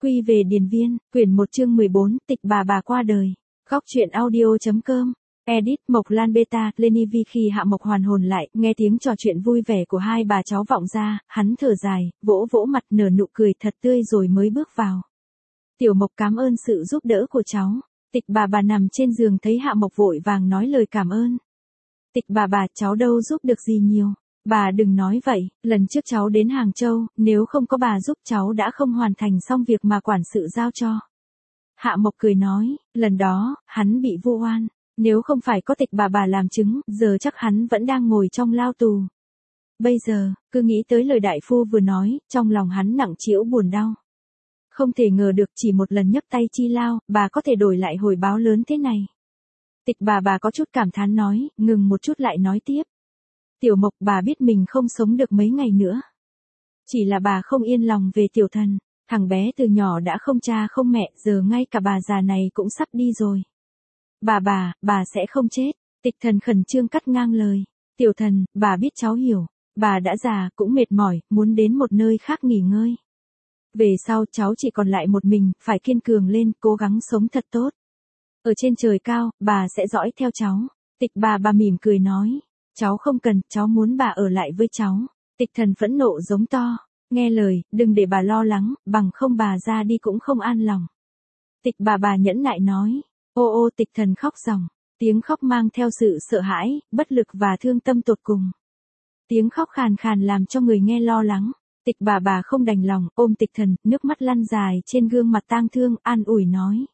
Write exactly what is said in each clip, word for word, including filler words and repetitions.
Quy về điền viên, quyển một chương mười bốn, tịch bà bà qua đời. Góc truyện audio.com. Edit Mộc Lan Beta, Lenny Vi khi Hạ Mộc hoàn hồn lại, nghe tiếng trò chuyện vui vẻ của hai bà cháu vọng ra, hắn thở dài, vỗ vỗ mặt nở nụ cười thật tươi rồi mới bước vào. Tiểu Mộc cảm ơn sự giúp đỡ của cháu. Tịch bà bà nằm trên giường thấy Hạ Mộc vội vàng nói lời cảm ơn. Tịch bà bà, cháu đâu giúp được gì nhiều. Bà đừng nói vậy, lần trước cháu đến Hàng Châu, nếu không có bà giúp cháu đã không hoàn thành xong việc mà quản sự giao cho. Hạ Mộc cười nói, lần đó, hắn bị vu oan, nếu không phải có tịch bà bà làm chứng, giờ chắc hắn vẫn đang ngồi trong lao tù. Bây giờ, cứ nghĩ tới lời đại phu vừa nói, trong lòng hắn nặng trĩu buồn đau. Không thể ngờ được chỉ một lần nhấc tay chi lao, bà có thể đổi lại hồi báo lớn thế này. Tịch bà bà có chút cảm thán nói, ngừng một chút lại nói tiếp. Tiểu Mộc, bà biết mình không sống được mấy ngày nữa. Chỉ là bà không yên lòng về Tiểu Thần, thằng bé từ nhỏ đã không cha không mẹ, giờ ngay cả bà già này cũng sắp đi rồi. Bà bà, bà sẽ không chết. Tịch Thần khẩn trương cắt ngang lời. Tiểu Thần, bà biết cháu hiểu, bà đã già, cũng mệt mỏi, muốn đến một nơi khác nghỉ ngơi. Về sau cháu chỉ còn lại một mình, phải kiên cường lên, cố gắng sống thật tốt. Ở trên trời cao, bà sẽ dõi theo cháu. Tịch bà bà mỉm cười nói. Cháu không cần, cháu muốn bà ở lại với cháu. Tịch Thần phẫn nộ giống to. Nghe lời, đừng để bà lo lắng, bằng không bà ra đi cũng không an lòng. Tịch bà bà nhẫn nại nói. Ô ô, Tịch Thần khóc ròng. Tiếng khóc mang theo sự sợ hãi, bất lực và thương tâm tột cùng. Tiếng khóc khàn khàn làm cho người nghe lo lắng. Tịch bà bà không đành lòng, ôm Tịch Thần, nước mắt lăn dài trên gương mặt tang thương, an ủi nói.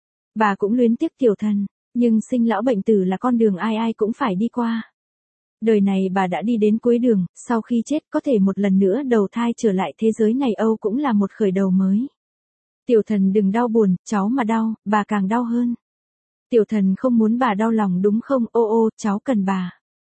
Bà cũng luyến tiếc Tiểu Thần, nhưng sinh lão bệnh tử là con đường ai ai cũng phải đi qua. Đời này bà đã đi đến cuối đường, sau khi chết có thể một lần nữa đầu thai trở lại thế giới này Âu cũng là một khởi đầu mới. Tiểu Thần đừng đau buồn, cháu mà đau, bà càng đau hơn. Tiểu Thần không muốn bà đau lòng đúng không, ô ô, cháu cần bà.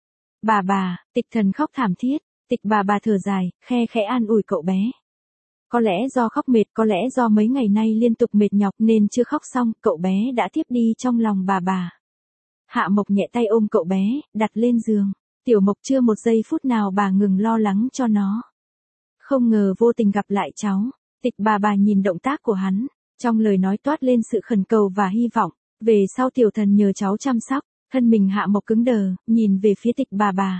Bà bà, Tịch Thần khóc thảm thiết, tịch bà bà thở dài, khe khẽ an ủi cậu bé. Có lẽ do khóc mệt, có lẽ do mấy ngày nay liên tục mệt nhọc nên chưa khóc xong, cậu bé đã tiếp đi trong lòng bà bà. Hạ Mộc nhẹ tay ôm cậu bé, đặt lên giường. Tiểu Mộc chưa một giây phút nào bà ngừng lo lắng cho nó. Không ngờ vô tình gặp lại cháu. Tịch bà bà nhìn động tác của hắn, trong lời nói toát lên sự khẩn cầu và hy vọng. Về sau Tiểu Thần nhờ cháu chăm sóc. Thân mình Hạ Mộc cứng đờ, nhìn về phía tịch bà bà.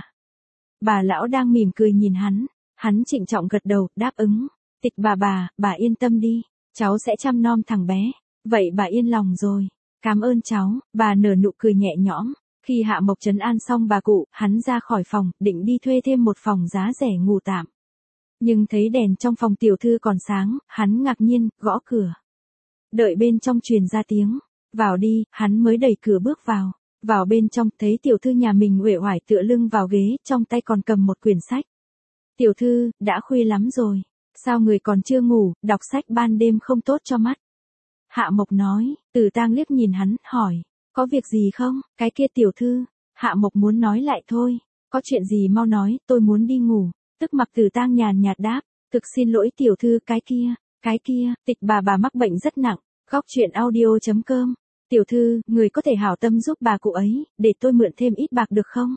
Bà lão đang mỉm cười nhìn hắn. Hắn trịnh trọng gật đầu, đáp ứng. Tịch bà bà, bà yên tâm đi. Cháu sẽ chăm nom thằng bé. Vậy bà yên lòng rồi. Cảm ơn cháu. Bà nở nụ cười nhẹ nhõm. Khi Hạ Mộc trấn an xong bà cụ, hắn ra khỏi phòng, định đi thuê thêm một phòng giá rẻ ngủ tạm. Nhưng thấy đèn trong phòng tiểu thư còn sáng, hắn ngạc nhiên, gõ cửa. Đợi bên trong truyền ra tiếng. Vào đi, hắn mới đẩy cửa bước vào. Vào bên trong, thấy tiểu thư nhà mình uể oải tựa lưng vào ghế, trong tay còn cầm một quyển sách. Tiểu thư, đã khuya lắm rồi. Sao người còn chưa ngủ, đọc sách ban đêm không tốt cho mắt. Hạ Mộc nói, Từ Tang liếc nhìn hắn, hỏi. Có việc gì không, cái kia tiểu thư. Hạ Mộc muốn nói lại thôi. Có chuyện gì mau nói, tôi muốn đi ngủ. Tức mặc Từ Tang nhàn nhạt đáp. Thực xin lỗi tiểu thư, cái kia, cái kia, tịch bà bà mắc bệnh rất nặng. Góc truyện audio.com. Tiểu thư, người có thể hảo tâm giúp bà cụ ấy, để tôi mượn thêm ít bạc được không?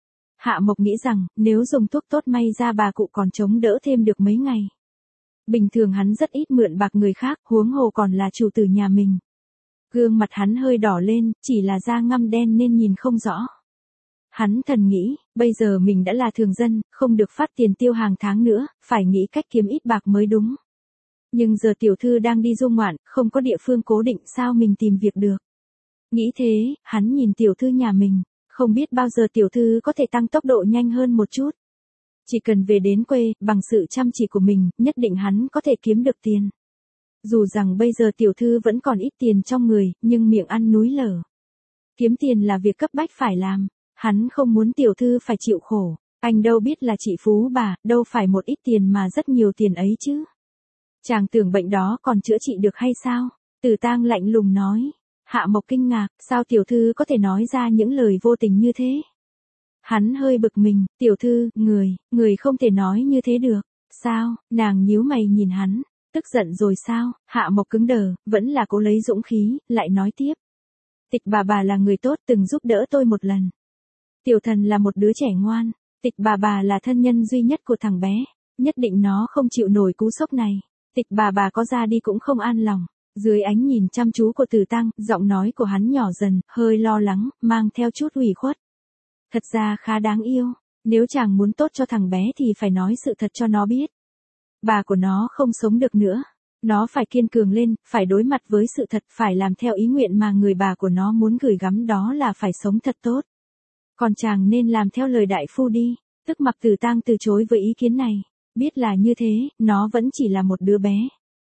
Hạ Mộc nghĩ rằng, nếu dùng thuốc tốt may ra bà cụ còn chống đỡ thêm được mấy ngày. Bình thường hắn rất ít mượn bạc người khác, huống hồ còn là chủ tử nhà mình. Gương mặt hắn hơi đỏ lên, chỉ là da ngăm đen nên nhìn không rõ. Hắn thầm nghĩ, bây giờ mình đã là thường dân, không được phát tiền tiêu hàng tháng nữa, phải nghĩ cách kiếm ít bạc mới đúng. Nhưng giờ tiểu thư đang đi du ngoạn, không có địa phương cố định sao mình tìm việc được. Nghĩ thế, hắn nhìn tiểu thư nhà mình, không biết bao giờ tiểu thư có thể tăng tốc độ nhanh hơn một chút. Chỉ cần về đến quê, bằng sự chăm chỉ của mình, nhất định hắn có thể kiếm được tiền. Dù rằng bây giờ tiểu thư vẫn còn ít tiền trong người, nhưng miệng ăn núi lở. Kiếm tiền là việc cấp bách phải làm, hắn không muốn tiểu thư phải chịu khổ. Anh đâu biết là chị phú bà, đâu phải một ít tiền mà rất nhiều tiền ấy chứ. Chàng tưởng bệnh đó còn chữa trị được hay sao? Từ Tang lạnh lùng nói. Hạ Mộc kinh ngạc, sao tiểu thư có thể nói ra những lời vô tình như thế? Hắn hơi bực mình, tiểu thư, người, người không thể nói như thế được. Sao? Nàng nhíu mày nhìn hắn, tức giận rồi sao? Hạ Mộc cứng đờ, vẫn là cố lấy dũng khí, lại nói tiếp. Tịch bà bà là người tốt từng giúp đỡ tôi một lần. Tiểu Thần là một đứa trẻ ngoan, tịch bà bà là thân nhân duy nhất của thằng bé, nhất định nó không chịu nổi cú sốc này. Tịch bà bà có ra đi cũng không an lòng. Dưới ánh nhìn chăm chú của Từ Tăng, giọng nói của hắn nhỏ dần, hơi lo lắng, mang theo chút ủy khuất. Thật ra khá đáng yêu, nếu chàng muốn tốt cho thằng bé thì phải nói sự thật cho nó biết. Bà của nó không sống được nữa. Nó phải kiên cường lên, phải đối mặt với sự thật, phải làm theo ý nguyện mà người bà của nó muốn gửi gắm, đó là phải sống thật tốt. Còn chàng nên làm theo lời đại phu đi. Tức Mặc Tử Tang từ chối với ý kiến này. Biết là như thế, nó vẫn chỉ là một đứa bé.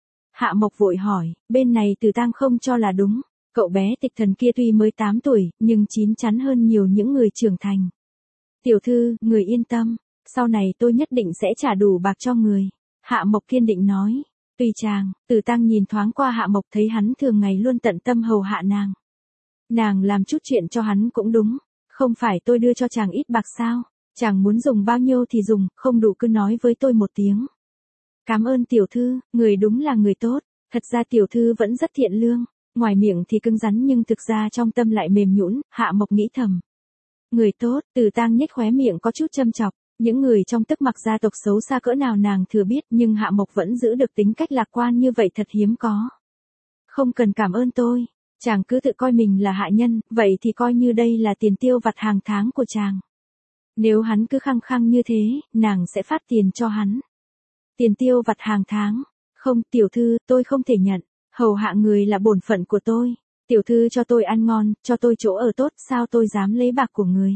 Hạ Mộc vội hỏi, bên này Tử Tang không cho là đúng. Cậu bé Tịch Thần kia tuy mới tám tuổi, nhưng chín chắn hơn nhiều những người trưởng thành. Tiểu thư, người yên tâm, sau này tôi nhất định sẽ trả đủ bạc cho người. Hạ Mộc kiên định nói. Tùy chàng. Tử Tăng nhìn thoáng qua Hạ Mộc, thấy hắn thường ngày luôn tận tâm hầu hạ nàng. Nàng làm chút chuyện cho hắn cũng đúng. Không phải tôi đưa cho chàng ít bạc sao? Chàng muốn dùng bao nhiêu thì dùng, không đủ cứ nói với tôi một tiếng. Cảm ơn tiểu thư, người đúng là người tốt. Thật ra tiểu thư vẫn rất thiện lương. Ngoài miệng thì cứng rắn nhưng thực ra trong tâm lại mềm nhũn. Hạ Mộc nghĩ thầm. Người tốt. Tử Tăng nhếch khóe miệng có chút châm chọc. Những người trong Tức Mặc gia tộc xấu xa cỡ nào nàng thừa biết, nhưng Hạ Mộc vẫn giữ được tính cách lạc quan như vậy thật hiếm có. Không cần cảm ơn tôi, chàng cứ tự coi mình là hạ nhân, vậy thì coi như đây là tiền tiêu vặt hàng tháng của chàng. Nếu hắn cứ khăng khăng như thế, nàng sẽ phát tiền cho hắn. Tiền tiêu vặt hàng tháng? Không, tiểu thư, tôi không thể nhận, hầu hạ người là bổn phận của tôi. Tiểu thư cho tôi ăn ngon, cho tôi chỗ ở tốt, sao tôi dám lấy bạc của người?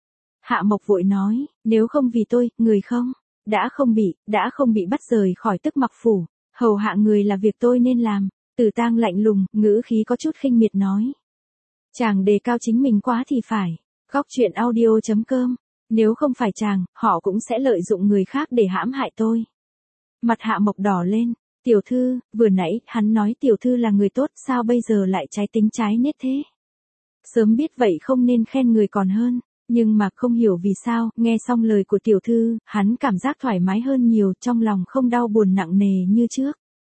Hạ Mộc vội nói, nếu không vì tôi, người không, đã không bị, đã không bị bắt rời khỏi Tức Mặc phủ, hầu hạ người là việc tôi nên làm. Tử Tang lạnh lùng, ngữ khí có chút khinh miệt nói. Chàng đề cao chính mình quá thì phải. Góc truyện audio chấm com, nếu không phải chàng, họ cũng sẽ lợi dụng người khác để hãm hại tôi. Mặt Hạ Mộc đỏ lên, tiểu thư, vừa nãy, hắn nói tiểu thư là người tốt, sao bây giờ lại trái tính trái nết thế? Sớm biết vậy không nên khen người còn hơn. Nhưng mà không hiểu vì sao, nghe xong lời của tiểu thư, hắn cảm giác thoải mái hơn nhiều, trong lòng không đau buồn nặng nề như trước.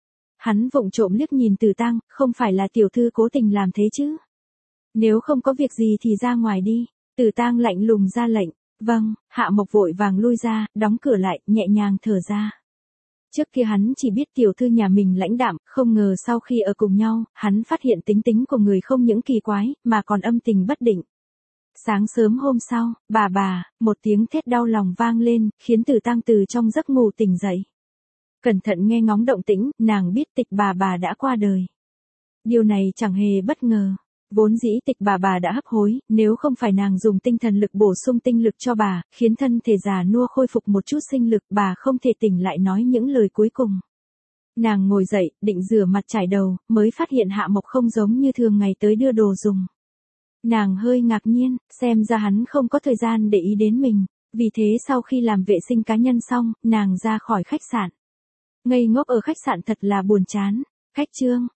Hắn vụng trộm liếc nhìn Tử Tăng, không phải là tiểu thư cố tình làm thế chứ? Nếu không có việc gì thì ra ngoài đi. Tử Tăng lạnh lùng ra lệnh. Vâng. Hạ Mộc vội vàng lui ra, đóng cửa lại, nhẹ nhàng thở ra. Trước kia hắn chỉ biết tiểu thư nhà mình lãnh đạm, không ngờ sau khi ở cùng nhau, hắn phát hiện tính tính của người không những kỳ quái, mà còn âm tình bất định. Sáng sớm hôm sau, bà bà, một tiếng thét đau lòng vang lên, khiến Tử Tăng từ trong giấc ngủ tỉnh dậy. Cẩn thận nghe ngóng động tĩnh, nàng biết Tịch bà bà đã qua đời. Điều này chẳng hề bất ngờ. Vốn dĩ Tịch bà bà đã hấp hối, nếu không phải nàng dùng tinh thần lực bổ sung tinh lực cho bà, khiến thân thể già nua khôi phục một chút sinh lực, bà không thể tỉnh lại nói những lời cuối cùng. Nàng ngồi dậy, định rửa mặt chải đầu, mới phát hiện Hạ Mộc không giống như thường ngày tới đưa đồ dùng. Nàng hơi ngạc nhiên, xem ra hắn không có thời gian để ý đến mình. Vì thế sau khi làm vệ sinh cá nhân xong, nàng ra khỏi khách sạn. Ngây ngốc ở khách sạn thật là buồn chán. Khách Trương,